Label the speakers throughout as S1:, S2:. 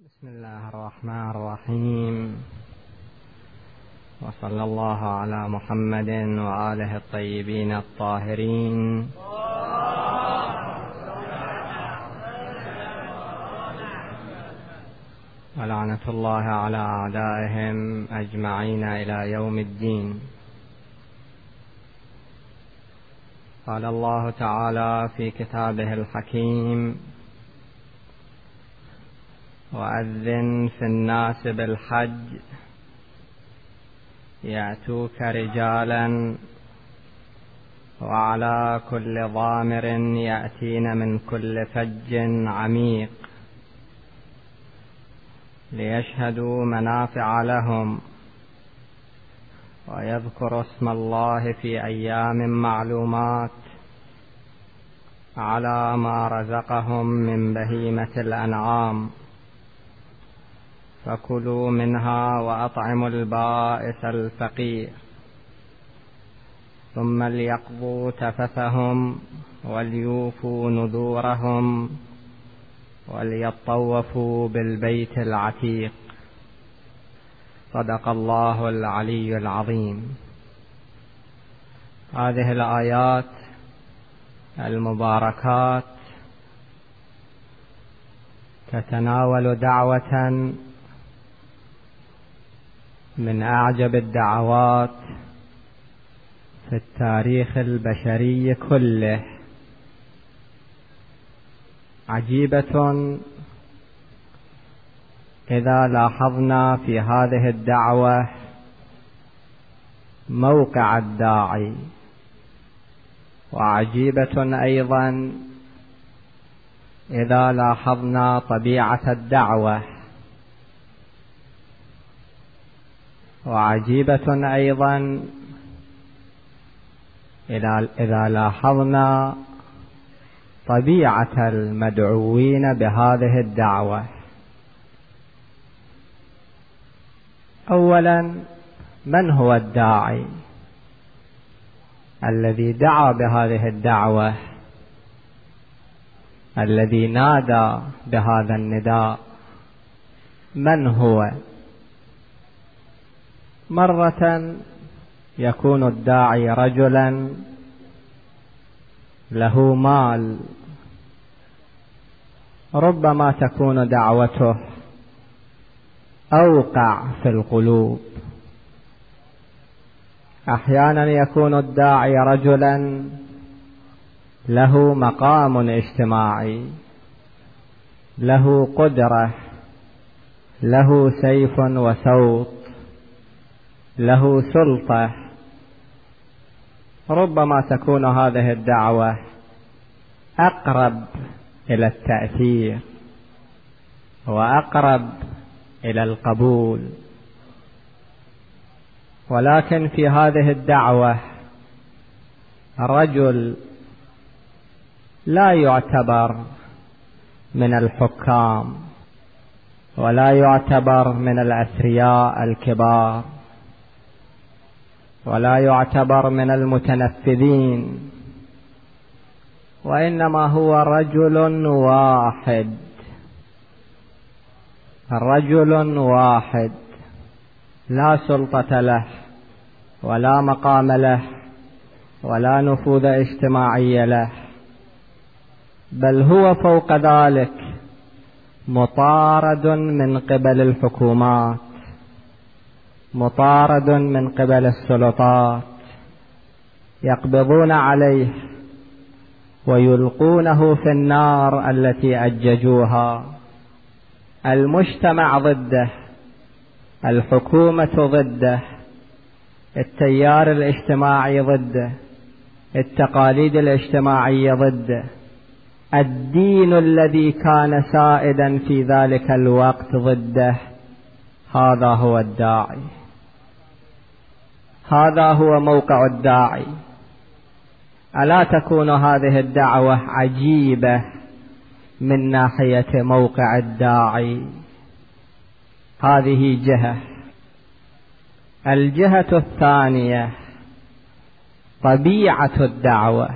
S1: بسم الله الرحمن الرحيم، وصلى الله على محمد وآله الطيبين الطاهرين، ولعنة الله على أعدائهم أجمعين إلى يوم الدين. قال الله تعالى في كتابه الحكيم: وأذن في الناس بالحج يأتوك رجالا وعلى كل ضامر يأتين من كل فج عميق ليشهدوا منافع لهم ويذكروا اسم الله في أيام معلومات على ما رزقهم من بهيمة الأنعام، فكلوا منها وأطعموا البائس الفقير، ثم ليقضوا تفثهم وليوفوا نذورهم وليطوفوا بالبيت العتيق. صدق الله العلي العظيم. هذه الآيات المباركات تتناول دعوة من أعجب الدعوات في التاريخ البشري كله، عجيبة إذا لاحظنا في هذه الدعوة موقع الداعي، وعجيبة أيضا إذا لاحظنا طبيعة الدعوة، وعجيبة أيضا إذا لاحظنا طبيعة المدعوين بهذه الدعوة. أولا، من هو الداعي الذي دعا بهذه الدعوة، الذي نادى بهذا النداء؟ من هو؟ مرة يكون الداعي رجلا له مال، ربما تكون دعوته أوقع في القلوب. أحيانا يكون الداعي رجلا له مقام اجتماعي، له قدرة، له سيف وصوت، له سلطة، ربما تكون هذه الدعوة أقرب إلى التأثير وأقرب إلى القبول. ولكن في هذه الدعوة رجل لا يعتبر من الحكام ولا يعتبر من الأثرياء الكبار ولا يعتبر من المتنفذين، وإنما هو رجل واحد، رجل واحد، لا سلطة له ولا مقام له ولا نفوذ اجتماعي له، بل هو فوق ذلك مطارد من قبل الحكومات، مطارد من قبل السلطات، يقبضون عليه ويلقونه في النار التي أججوها. المجتمع ضده، الحكومة ضده، التيار الاجتماعي ضده، التقاليد الاجتماعية ضده، الدين الذي كان سائدا في ذلك الوقت ضده. هذا هو الداعي، هذا هو موقع الداعي. ألا تكون هذه الدعوة عجيبة من ناحية موقع الداعي؟ هذه جهة. الجهة الثانية طبيعة الدعوة.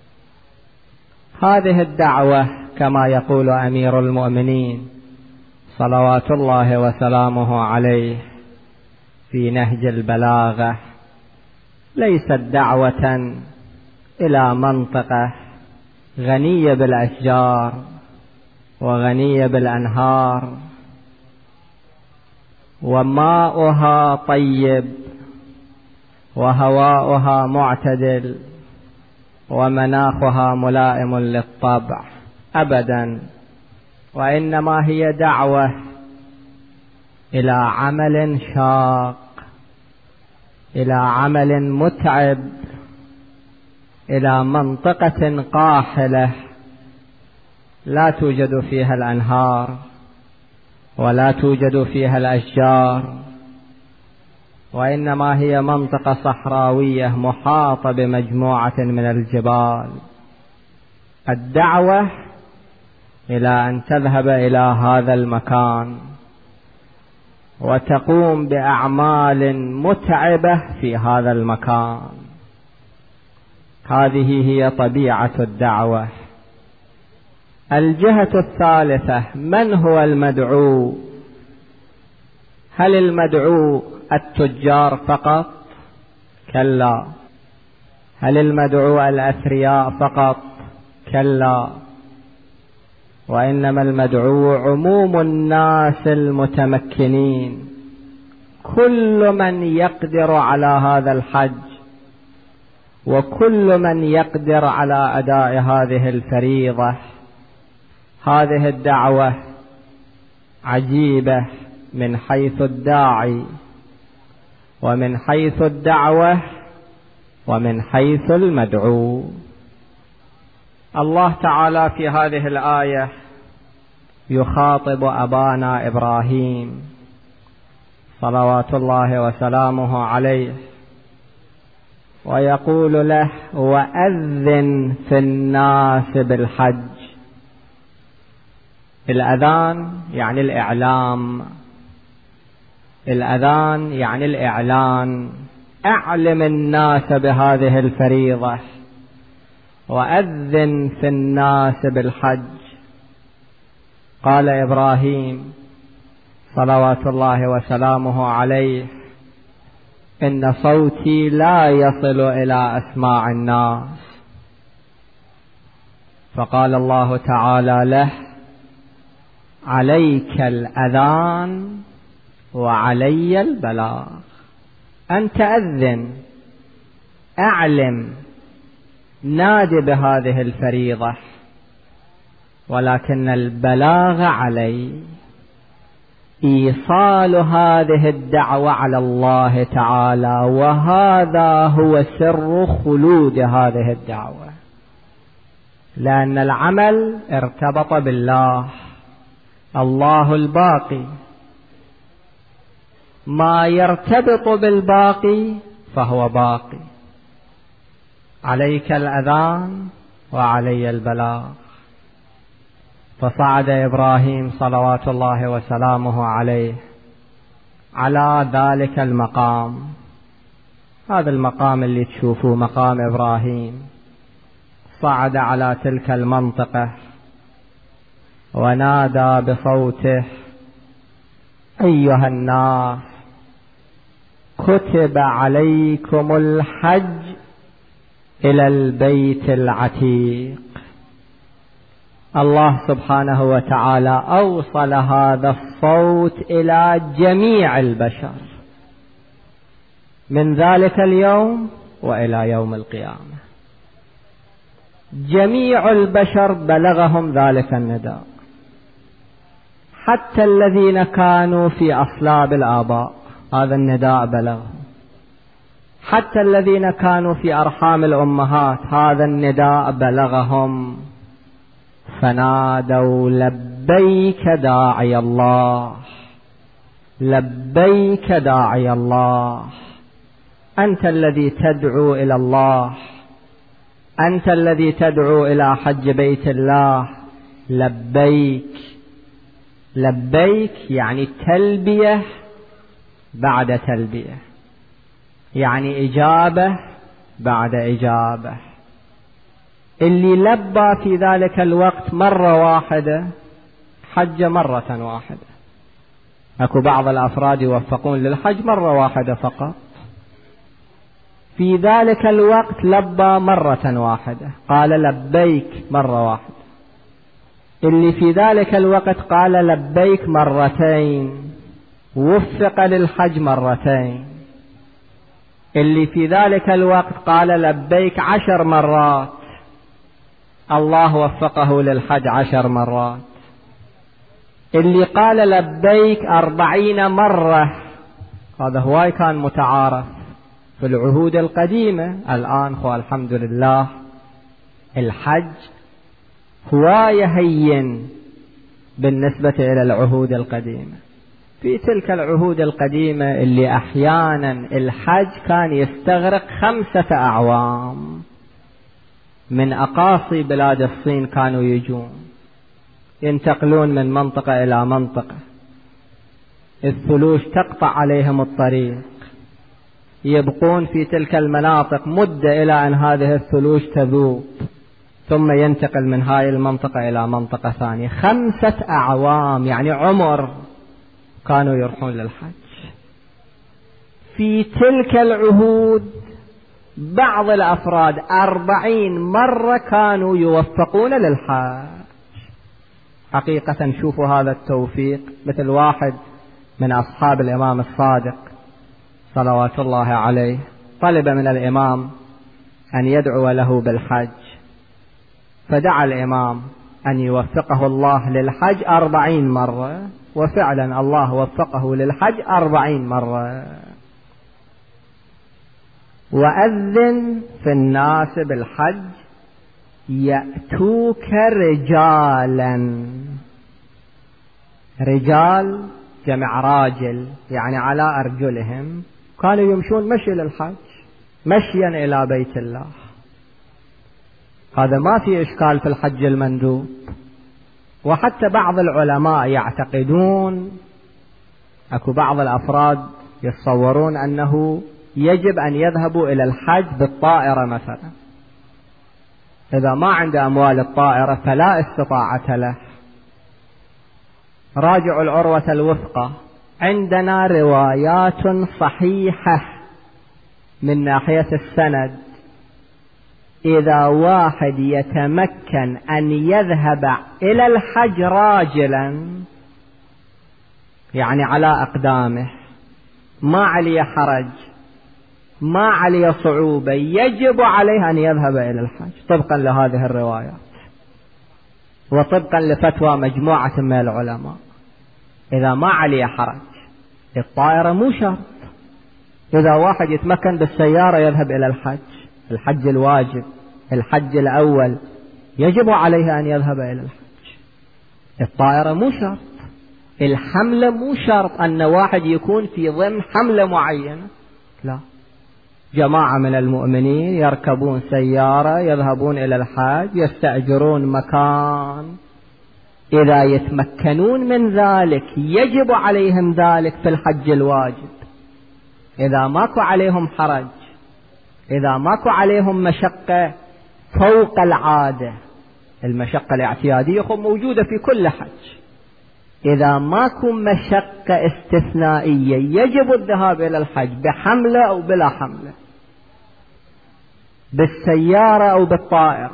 S1: هذه الدعوة كما يقول أمير المؤمنين صلوات الله وسلامه عليه في نهج البلاغة ليست دعوة إلى منطقة غنية بالأشجار وغنية بالأنهار وماؤها طيب وهواؤها معتدل ومناخها ملائم للطبع أبدا، وإنما هي دعوة إلى عمل شاق، إلى عمل متعب، إلى منطقة قاحلة لا توجد فيها الأنهار ولا توجد فيها الأشجار، وإنما هي منطقة صحراوية محاطة بمجموعة من الجبال. الدعوة إلى أن تذهب إلى هذا المكان وتقوم بأعمال متعبة في هذا المكان، هذه هي طبيعة الدعوة. الجهة الثالثة، من هو المدعو؟ هل المدعو التجار فقط؟ كلا. هل المدعو الأثرياء فقط؟ كلا، وإنما المدعو عموم الناس المتمكنين، كل من يقدر على هذا الحج وكل من يقدر على أداء هذه الفريضة. هذه الدعوة عجيبة من حيث الداعي ومن حيث الدعوة ومن حيث المدعو. الله تعالى في هذه الآية يخاطب أبانا إبراهيم صلوات الله وسلامه عليه ويقول له: وأذن في الناس بالحج. الأذان يعني الإعلام، الأذان يعني الإعلان، أعلم الناس بهذه الفريضة، وأذن في الناس بالحج. قال إبراهيم صلوات الله وسلامه عليه: إن صوتي لا يصل إلى أسماع الناس. فقال الله تعالى له: عليك الأذان وعلي البلاغ. أنت أذن، أعلم، نادي بهذه الفريضة، ولكن البلاغ علي، إيصال هذه الدعوة على الله تعالى، وهذا هو سر خلود هذه الدعوة، لأن العمل ارتبط بالله، الله الباقي، ما يرتبط بالباقي فهو باقي. عليك الأذان وعلي البلاغ. فصعد إبراهيم صلوات الله وسلامه عليه على ذلك المقام، هذا المقام اللي تشوفوه مقام إبراهيم. صعد على تلك المنطقة ونادى بصوته: أيها الناس، كتب عليكم الحج إلى البيت العتيق. الله سبحانه وتعالى أوصل هذا الصوت إلى جميع البشر من ذلك اليوم وإلى يوم القيامة. جميع البشر بلغهم ذلك النداء، حتى الذين كانوا في أصلاب الآباء هذا النداء بلغهم، حتى الذين كانوا في أرحام الأمهات هذا النداء بلغهم، فنادوا: لبيك داعي الله، لبيك داعي الله. أنت الذي تدعو إلى الله، أنت الذي تدعو إلى حج بيت الله، لبيك. لبيك يعني تلبية بعد تلبية، يعني إجابة بعد إجابة. اللي لبى في ذلك الوقت مرة واحدة حج مرة واحدة، أكو بعض الأفراد يوفقون للحج مرة واحدة فقط، في ذلك الوقت لبى مرة واحدة، قال لبيك مرة واحدة. اللي في ذلك الوقت قال لبيك مرتين وفق للحج مرتين. اللي في ذلك الوقت قال لبيك 10 مرات، الله وفقه للحج 10 مرات. اللي قال لبيك 40 مرة، هذا هواي كان متعارف في العهود القديمة. الآن الحمد لله الحج هواي هين بالنسبة إلى العهود القديمة. في تلك العهود القديمة اللي أحيانا الحج كان يستغرق 5 أعوام، من أقاصي بلاد الصين كانوا يجون ينتقلون من منطقة إلى منطقة، الثلوج تقطع عليهم الطريق، يبقون في تلك المناطق مدة إلى أن هذه الثلوج تذوب، ثم ينتقل من هاي المنطقة إلى منطقة ثانية. 5 أعوام يعني عمر كانوا يروحون للحج. في تلك العهود بعض الأفراد 40 مرة كانوا يوفقون للحج. حقيقة شوفوا هذا التوفيق، مثل واحد من أصحاب الإمام الصادق صلوات الله عليه طلب من الإمام أن يدعو له بالحج، فدعا الإمام أن يوفقه الله للحج 40 مرة، وفعلا الله وفقه للحج 40 مرة. وأذن في الناس بالحج يأتوك رجالا، رجال جمع راجل يعني على أرجلهم، كانوا يمشون مشي للحج مشيا إلى بيت الله. هذا ما في إشكال في الحج المندوب. وحتى بعض العلماء يعتقدون، أكو بعض الأفراد يتصورون أنه يجب أن يذهبوا إلى الحج بالطائرة مثلا، إذا ما عنده أموال الطائرة فلا استطاعة له. راجعوا العروة الوثقى، عندنا روايات صحيحة من ناحية السند، إذا واحد يتمكن أن يذهب إلى الحج راجلا يعني على أقدامه، ما عليه حرج ما عليه صعوبة، يجب عليه أن يذهب إلى الحج طبقا لهذه الروايات وطبقا لفتوى مجموعة من العلماء. إذا ما عليه حرج الطائرة مو شرط، إذا واحد يتمكن بالسيارة يذهب إلى الحج الواجب، الحج الأول يجب عليه أن يذهب إلى الحج. الطائرة مو شرط، الحملة مو شرط أن واحد يكون في ضمن حملة معينة، لا، جماعة من المؤمنين يركبون سيارة يذهبون إلى الحج، يستأجرون مكان، إذا يتمكنون من ذلك يجب عليهم ذلك في الحج الواجب. إذا ماكو عليهم حرج، إذا ماكو عليهم مشقة فوق العادة، المشقة الاعتيادية موجودة في كل حج، إذا ماكو مشقة استثنائية يجب الذهاب إلى الحج بحملة أو بلا حملة، بالسيارة أو بالطائرة.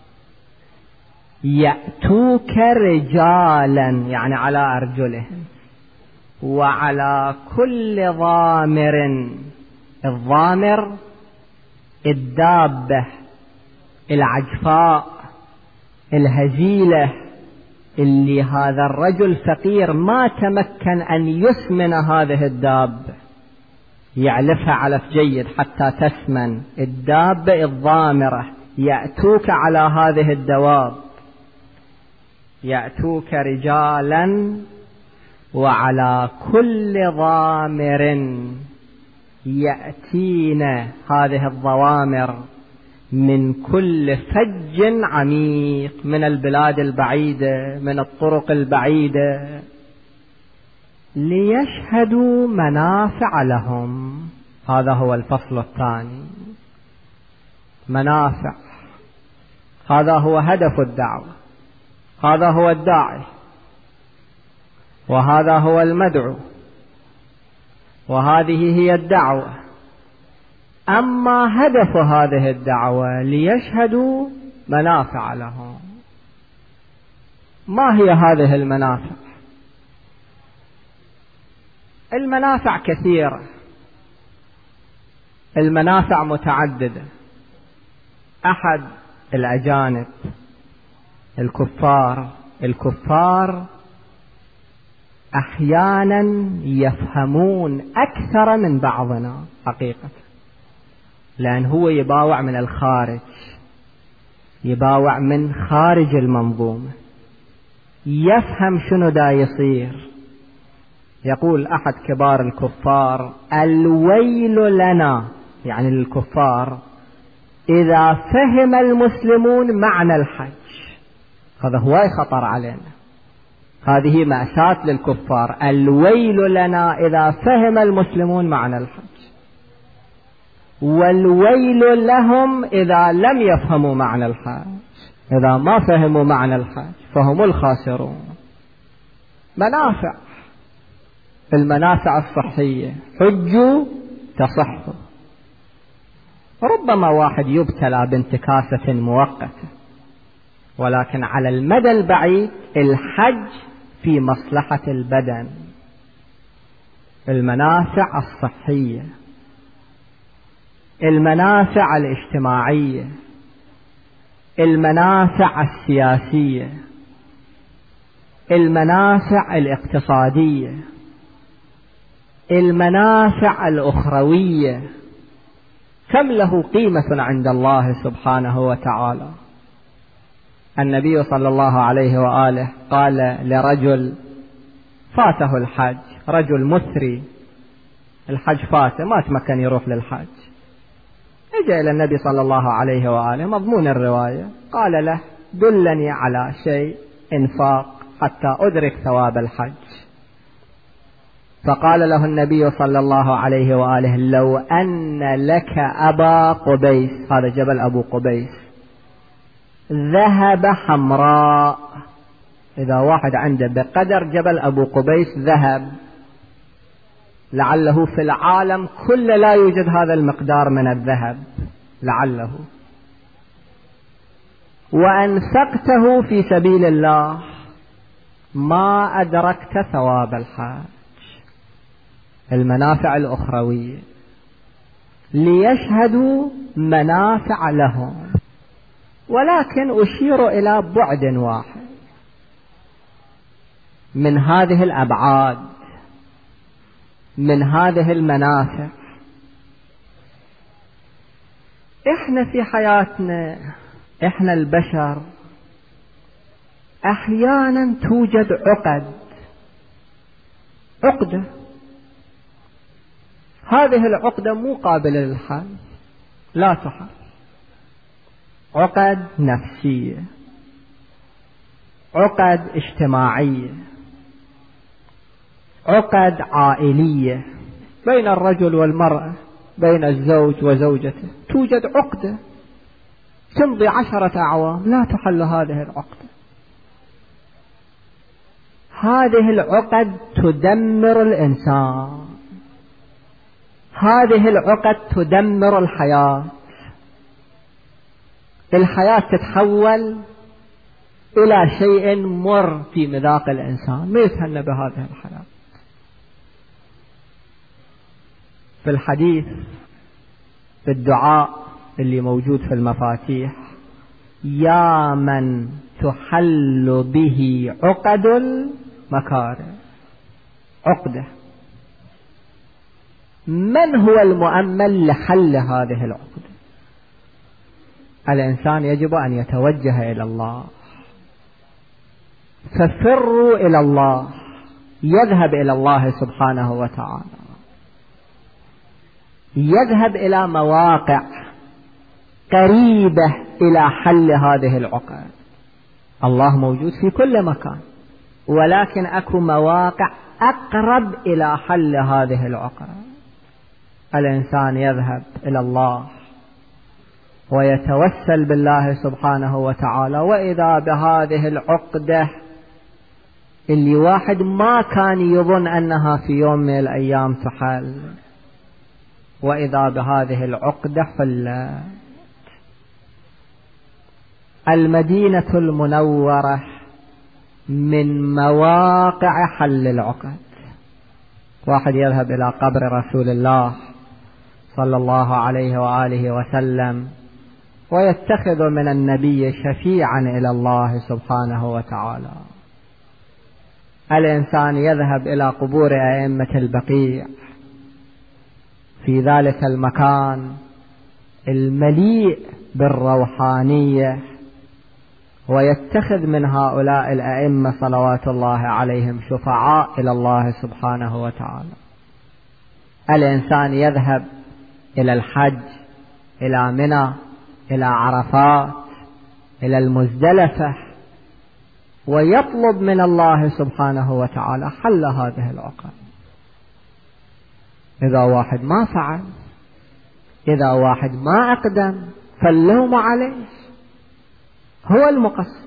S1: يأتوك رجالا يعني على أرجلهم، وعلى كل ضامر، الضامر الدابة العجفاء الهزيلة اللي هذا الرجل فقير ما تمكن أن يسمن هذه الدابة، يعلفها علف جيد حتى تسمن، الدابة الضامرة. يأتوك على هذه الدواب، يأتوك رجالا وعلى كل ضامر يأتين هذه الضوامر من كل فج عميق، من البلاد البعيدة، من الطرق البعيدة، ليشهدوا منافع لهم. هذا هو الفصل الثاني، منافع. هذا هو هدف الدعوة، هذا هو الداعي، وهذا هو المدعو، وهذه هي الدعوة. أما هدف هذه الدعوة ليشهدوا منافع لهم. ما هي هذه المنافع؟ المنافع كثيرة، المنافع متعددة. أحد الأجانب الكفار أحيانا يفهمون أكثر من بعضنا حقيقة، لأن هو يباوع من الخارج، يباوع من خارج المنظومة، يفهم شنو دا يصير. يقول أحد كبار الكفار: الويل لنا، يعني للكفار، إذا فهم المسلمون معنى الحج. هذا هو خطر علينا، هذه مأساة للكفار. الويل لنا إذا فهم المسلمون معنى الحج، والويل لهم إذا لم يفهموا معنى الحج. إذا ما فهموا معنى الحج فهم الخاسرون. منافع، المنافع الصحية: حجوا تصحوا. ربما واحد يبتلى بانتكاسة مؤقتة، ولكن على المدى البعيد الحج في مصلحة البدن. المنافع الصحية، المنافع الاجتماعية، المنافع السياسية، المنافع الاقتصادية، المنافع الأخروية، كم له قيمة عند الله سبحانه وتعالى. النبي صلى الله عليه وآله قال لرجل فاته الحج، رجل مثري، الحج فاته ما تمكن يروح للحج، اجى إلى النبي صلى الله عليه وآله مضمون الرواية، قال له: دلني على شيء إنفاق حتى أدرك ثواب الحج. فقال له النبي صلى الله عليه وآله: لو أن لك أبا قبيس، هذا جبل أبو قبيس، ذهب حمراء. إذا واحد عنده بقدر جبل أبو قبيس ذهب، لعله في العالم كله لا يوجد هذا المقدار من الذهب، لعله، وأنفقته في سبيل الله، ما أدركت ثواب الحج. المنافع الأخروية، ليشهدوا منافع لهم. ولكن أشير إلى بعد واحد من هذه الأبعاد، من هذه المنافع. إحنا في حياتنا، إحنا البشر، أحيانا توجد عقدة، هذه العقدة مو قابلة للحل، لا تحل. عقد نفسية، عقد اجتماعية، عقد عائلية، بين الرجل والمرأة، بين الزوج وزوجته توجد عقدة تمضي 10 أعوام لا تحل هذه العقدة. هذه العقد تدمر الإنسان، هذه العقد تدمر الحياة. الحياة تتحول إلى شيء مر في مذاق الإنسان، ما يتهنى بهذه الحياة. في الحديث، في الدعاء اللي موجود في المفاتيح: يا من تحل به عقد المكارم. عقدة، من هو المؤمل لحل هذه العقدة؟ الإنسان يجب أن يتوجه إلى الله. ففروا إلى الله، يذهب إلى الله سبحانه وتعالى، يذهب إلى مواقع قريبة إلى حل هذه العقد. الله موجود في كل مكان، ولكن أكو مواقع أقرب إلى حل هذه العقد. الإنسان يذهب إلى الله ويتوسل بالله سبحانه وتعالى، وإذا بهذه العقدة اللي واحد ما كان يظن أنها في يوم من الأيام تحل، وإذا بهذه العقدة حلت. المدينة المنورة من مواقع حل العقد. واحد يذهب إلى قبر رسول الله صلى الله عليه وآله وسلم ويتخذ من النبي شفيعا إلى الله سبحانه وتعالى. الإنسان يذهب إلى قبور أئمة البقيع في ذلك المكان المليء بالروحانية ويتخذ من هؤلاء الأئمة صلوات الله عليهم شفعاء إلى الله سبحانه وتعالى. الإنسان يذهب إلى الحج، إلى منى، إلى عرفات، إلى المزدلفة، ويطلب من الله سبحانه وتعالى حل هذه العقد. إذا واحد ما فعل، إذا واحد ما أقدم، فاللوم عليه، هو المقصر.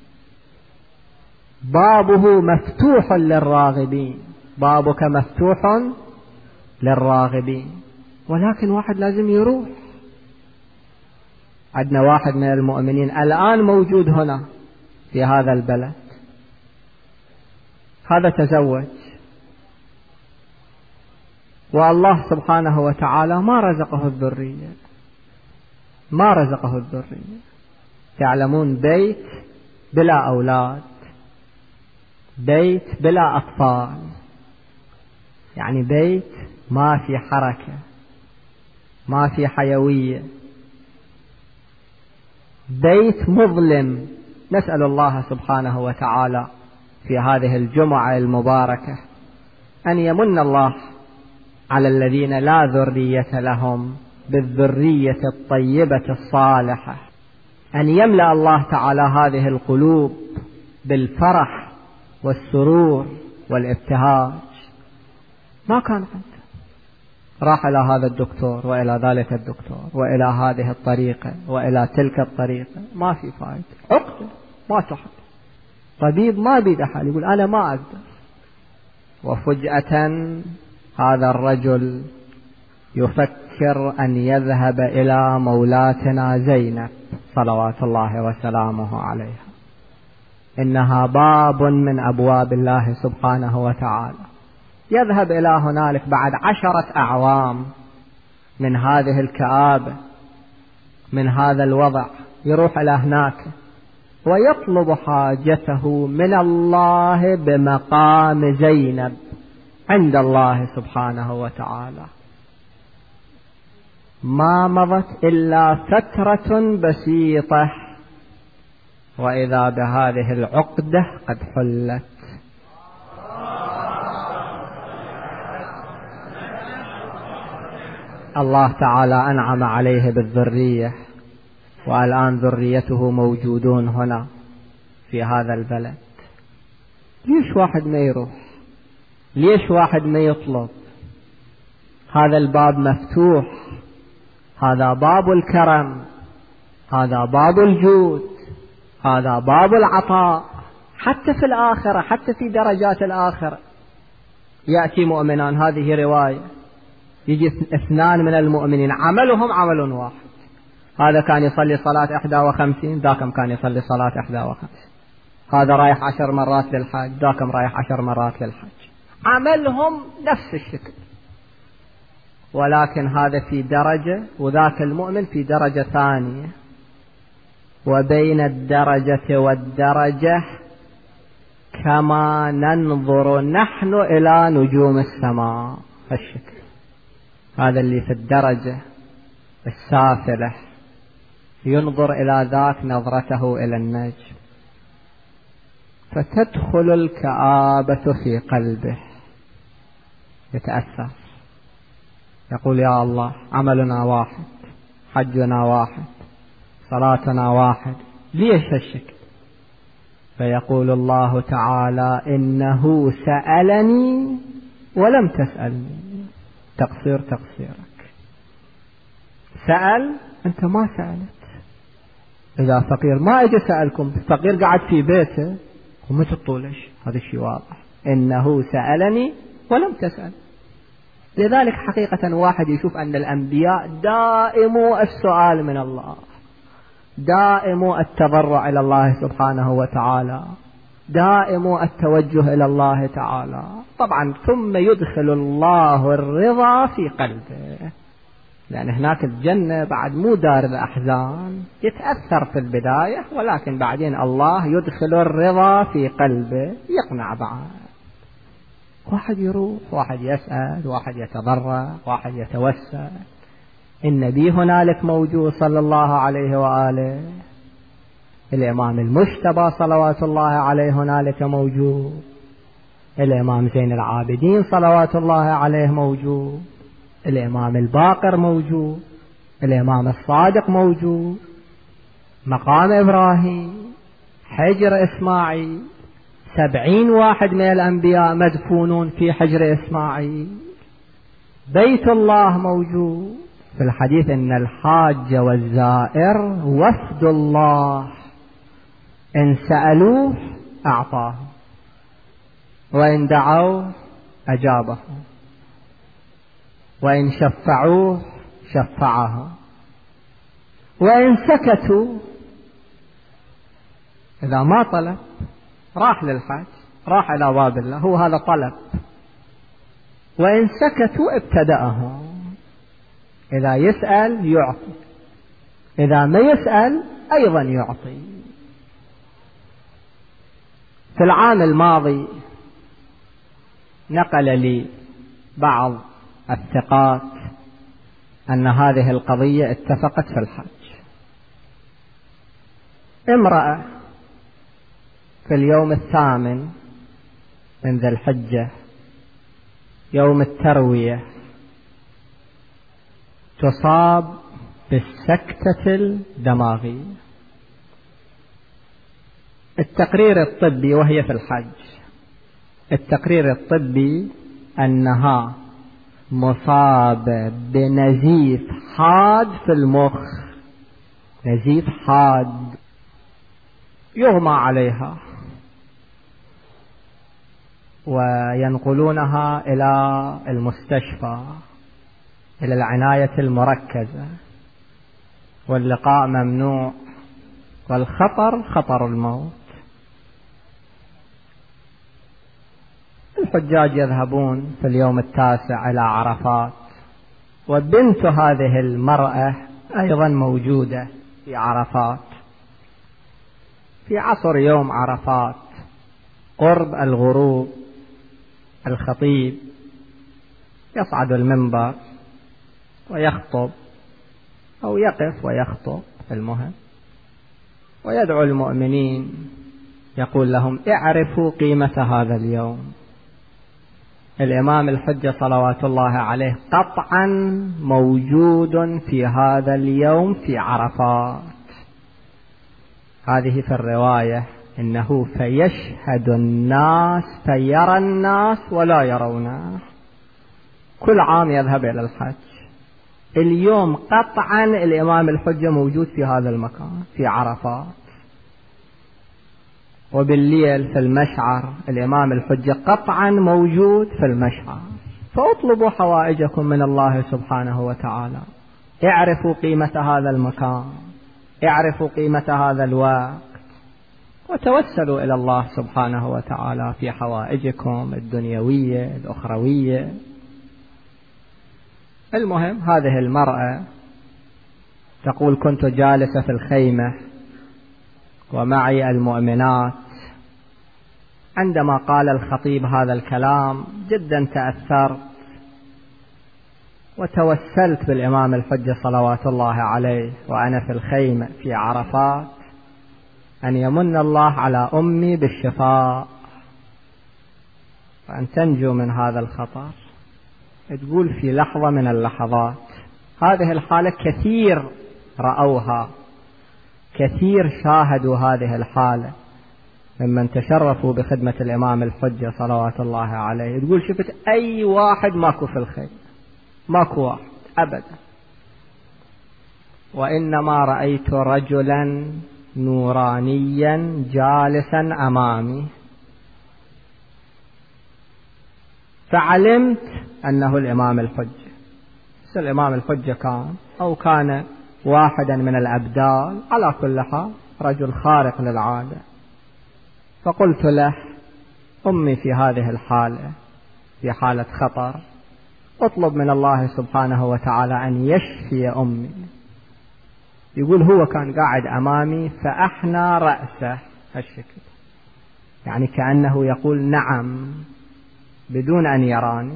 S1: بابه مفتوح للراغبين، بابك مفتوح للراغبين، ولكن واحد لازم يروح. عندنا واحد من المؤمنين الآن موجود هنا في هذا البلد، هذا تزوج والله سبحانه وتعالى ما رزقه الذرية، ما رزقه الذرية. تعلمون، بيت بلا أولاد، بيت بلا أطفال، يعني بيت ما في حركة، ما في حيوية، بيت مظلم. نسأل الله سبحانه وتعالى في هذه الجمعة المباركة أن يمن الله على الذين لا ذرية لهم بالذرية الطيبة الصالحة، أن يملأ الله تعالى هذه القلوب بالفرح والسرور والابتهاج. ما كان عنده، راح إلى هذا الدكتور وإلى ذلك الدكتور وإلى هذه الطريقة وإلى تلك الطريقة، ما في فائدة، عقدة ما تحل. طبيب ما بيده حل، يقول أنا ما أقدر. وفجأة هذا الرجل يفكر أن يذهب إلى مولاتنا زينب صلوات الله وسلامه عليها، إنها باب من أبواب الله سبحانه وتعالى. يذهب إلى هنالك بعد 10 أعوام من هذه الكآبة، من هذا الوضع، يروح إلى هناك ويطلب حاجته من الله بمقام زينب عند الله سبحانه وتعالى. ما مضت إلا فترة بسيطة وإذا بهذه العقدة قد حلت. الله تعالى أنعم عليه بالذرية، والآن ذريته موجودون هنا في هذا البلد. ليش واحد ما يروح؟ ليش واحد ما يطلب؟ هذا الباب مفتوح، هذا باب الكرم، هذا باب الجود، هذا باب العطاء. حتى في الآخرة، حتى في درجات الآخرة يأتي مؤمنان، هذه رواية، يجي 2 من المؤمنين عملهم عمل واحد، هذا كان يصلي صلاة 51، ذاكم كان يصلي صلاة 51. هذا رايح 10 مرات للحج، ذاكم رايح 10 مرات للحج، عملهم نفس الشكل، ولكن هذا في درجة وذاك المؤمن في درجة ثانية. وبين الدرجة والدرجة كما ننظر نحن إلى نجوم السماء، الشكل هذا اللي في الدرجة السافلة ينظر إلى ذاك نظرته إلى النجم، فتدخل الكآبة في قلبه، يتأثر، يقول يا الله عملنا واحد، حجنا واحد، صلاتنا واحد، ليش هالشكل؟ فيقول الله تعالى إنه سألني ولم تسألني. تقصير تقصيرك، سأل أنت ما سألت. إذا فقير ما أجي سألكم، فقير قاعد في بيته وما تطولش، هذا الشيء واضح. إنه سألني ولم تسأل. لذلك حقيقة واحد يشوف أن الأنبياء دائموا السؤال من الله، دائموا التضرع إلى الله سبحانه وتعالى، دائموا التوجه إلى الله تعالى. طبعا ثم يدخل الله الرضا في قلبه، لأن هناك الجنة بعد مو دار الأحزان، يتأثر في البداية ولكن بعدين الله يدخل الرضا في قلبه، يقنع بعد. واحد يروح، واحد يسأل، واحد يتضرع، واحد يتوسل. النبي هنالك موجود صلى الله عليه وآله، الإمام المجتبى صلوات الله عليه هنالك موجود، الإمام زين العابدين صلوات الله عليه موجود، الإمام الباقر موجود، الإمام الصادق موجود، مقام إبراهيم، حجر إسماعيل، 70 واحد من الأنبياء مدفونون في حجر إسماعيل، بيت الله موجود. في الحديث إن الحاج والزائر وفد الله، إن سألوه أعطاه، وإن دعوه أجابه، وإن شفعوه شفعه، وإن سكتوا، إذا ما طلب راح للحاج، راح إلى باب الله، هو هذا طلب، وإن سكتوا ابتدأه. إذا يسأل يعطي، إذا ما يسأل أيضا يعطي. في العام الماضي نقل لي بعض الثقات أن هذه القضية اتفقت في الحج. امرأة في اليوم 8 من ذي الحجة، يوم التروية، تصاب بالسكتة الدماغية. التقرير الطبي وهي في الحج، التقرير الطبي أنها مصابة بنزيف حاد في المخ، نزيف حاد، يغمى عليها وينقلونها إلى المستشفى، إلى العناية المركزة، واللقاء ممنوع، والخطر خطر الموت. الحجاج يذهبون في اليوم 9 إلى عرفات، وبنت هذه المرأة أيضا موجودة في عرفات. في عصر يوم عرفات قرب الغروب، الخطيب يصعد المنبر ويخطب، أو يقف ويخطب المهم، ويدعو المؤمنين، يقول لهم اعرفوا قيمة هذا اليوم. الإمام الحجة صلوات الله عليه قطعا موجود في هذا اليوم في عرفات. هذه في الرواية إنه فيشهد الناس فيرى الناس ولا يرونه. كل عام يذهب إلى الحج، اليوم قطعا الإمام الحجة موجود في هذا المكان في عرفات. وبالليل في المشعر الإمام الحجة قطعا موجود في المشعر. فاطلبوا حوائجكم من الله سبحانه وتعالى، اعرفوا قيمة هذا المكان، اعرفوا قيمة هذا الوقت، وتوسلوا إلى الله سبحانه وتعالى في حوائجكم الدنيوية الأخروية. المهم هذه المرأة تقول كنت جالسة في الخيمة ومعي المؤمنات، عندما قال الخطيب هذا الكلام جدا تأثرت، وتوسلت بالإمام الحجة صلوات الله عليه وأنا في الخيمة في عرفات أن يمن الله على أمي بالشفاء وأن تنجو من هذا الخطر. تقول في لحظة من اللحظات هذه الحالة كثير رأوها، كثير شاهدوا هذه الحالة ممن تشرفوا بخدمة الإمام الحجة صلوات الله عليه. تقول شفت أي واحد ماكو في الخير، ماكو واحد أبدا، وإنما رأيت رجلا نورانيا جالسا أمامي فعلمت أنه الإمام الحجة. بس الإمام الحجة كان واحدا من الأبدال، على كل حال رجل خارق للعادة. فقلت له: أمي في هذه الحالة، في حالة خطر، اطلب من الله سبحانه وتعالى أن يشفي أمي. يقول هو كان قاعد أمامي فأحنى رأسه هالشكل، يعني كأنه يقول نعم بدون أن يراني.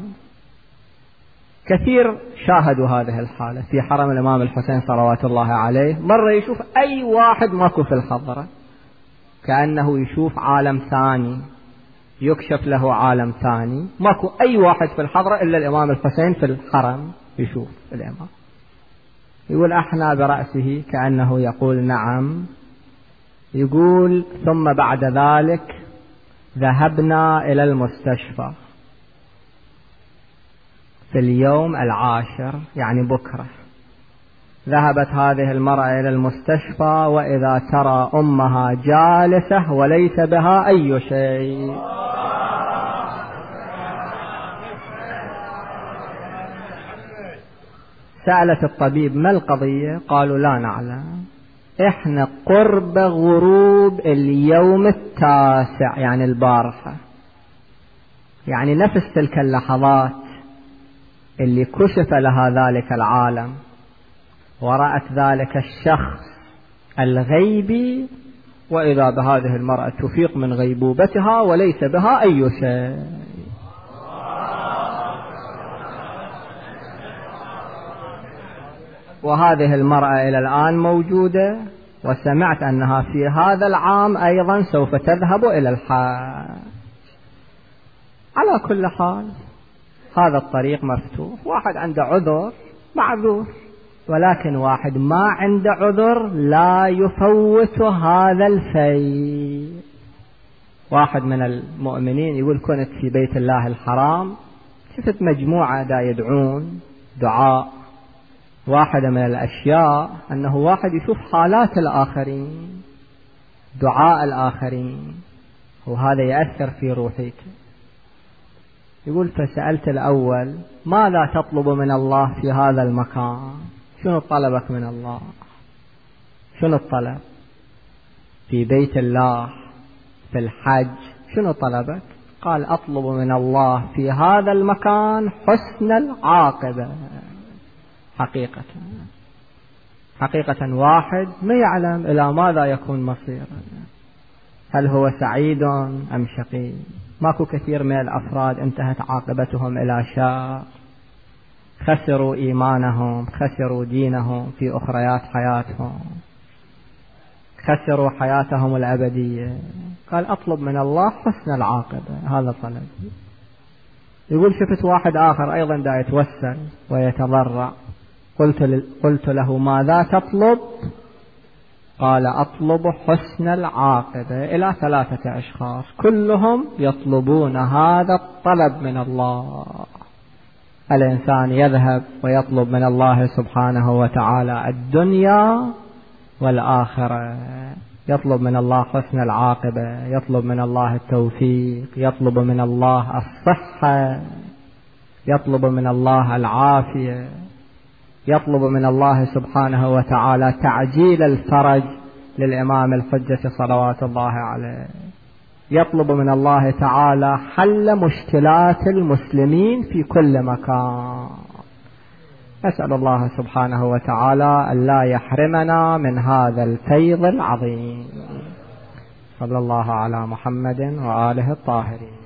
S1: كثير شاهدوا هذه الحالة في حرم الإمام الحسين صلوات الله عليه. مرة يشوف أي واحد ماكو في الحضرة، كأنه يشوف عالم ثاني، يكشف له عالم ثاني، ماكو أي واحد في الحضرة إلا الإمام الحسين في الحرم يشوف الإمام. يقول أحنى برأسه كأنه يقول نعم. يقول ثم بعد ذلك ذهبنا إلى المستشفى في اليوم 10، يعني بكرة. ذهبت هذه المرأة إلى المستشفى وإذا ترى أمها جالسة وليس بها أي شيء. سألت الطبيب: ما القضية؟ قالوا: لا نعلم، إحنا قرب غروب اليوم 9، يعني البارحة، يعني نفس تلك اللحظات اللي كشف لها ذلك العالم ورأت ذلك الشخص الغيبي، وإذا بهذه المرأة تفيق من غيبوبتها وليس بها أي شيء. وهذه المرأة إلى الآن موجودة، وسمعت أنها في هذا العام أيضا سوف تذهب إلى الحج. على كل حال هذا الطريق مفتوح. واحد عنده عذر معذور، ولكن واحد ما عنده عذر لا يفوت هذا الفيء. واحد من المؤمنين يقول: كنت في بيت الله الحرام، شفت مجموعة دا يدعون دعاء. واحدة من الأشياء أنه واحد يشوف حالات الآخرين، دعاء الآخرين، وهذا يأثر في روحك. يقول: فسألت الأول: ماذا تطلب من الله في هذا المكان؟ شنو طلبك من الله؟ شنو الطلب في بيت الله في الحج؟ شنو طلبك؟ قال: أطلب من الله في هذا المكان حسن العاقبة. حقيقة واحد ما يعلم إلى ماذا يكون مصيره، هل هو سعيد أم شقي. ماكو كثير من الأفراد انتهت عاقبتهم إلى شر، خسروا إيمانهم، خسروا دينهم في أخريات حياتهم، خسروا حياتهم الأبدية. قال: أطلب من الله حسن العاقبة، هذا طلب. يقول: شفت واحد آخر أيضا دا يتوسل ويتضرع، قلت له: ماذا تطلب؟ قال: أطلب حسن العاقبة. إلى 3 أشخاص كلهم يطلبون هذا الطلب من الله. الإنسان يذهب ويطلب من الله سبحانه وتعالى الدنيا والآخرة، يطلب من الله حسن العاقبة، يطلب من الله التوفيق، يطلب من الله الصحة، يطلب من الله العافية، يطلب من الله سبحانه وتعالى تعجيل الفرج للإمام الحجة صلوات الله عليه، يطلب من الله تعالى حل مشكلات المسلمين في كل مكان. أسأل الله سبحانه وتعالى أن لا يحرمنا من هذا الفيض العظيم. صلى الله على محمد وآله الطاهرين.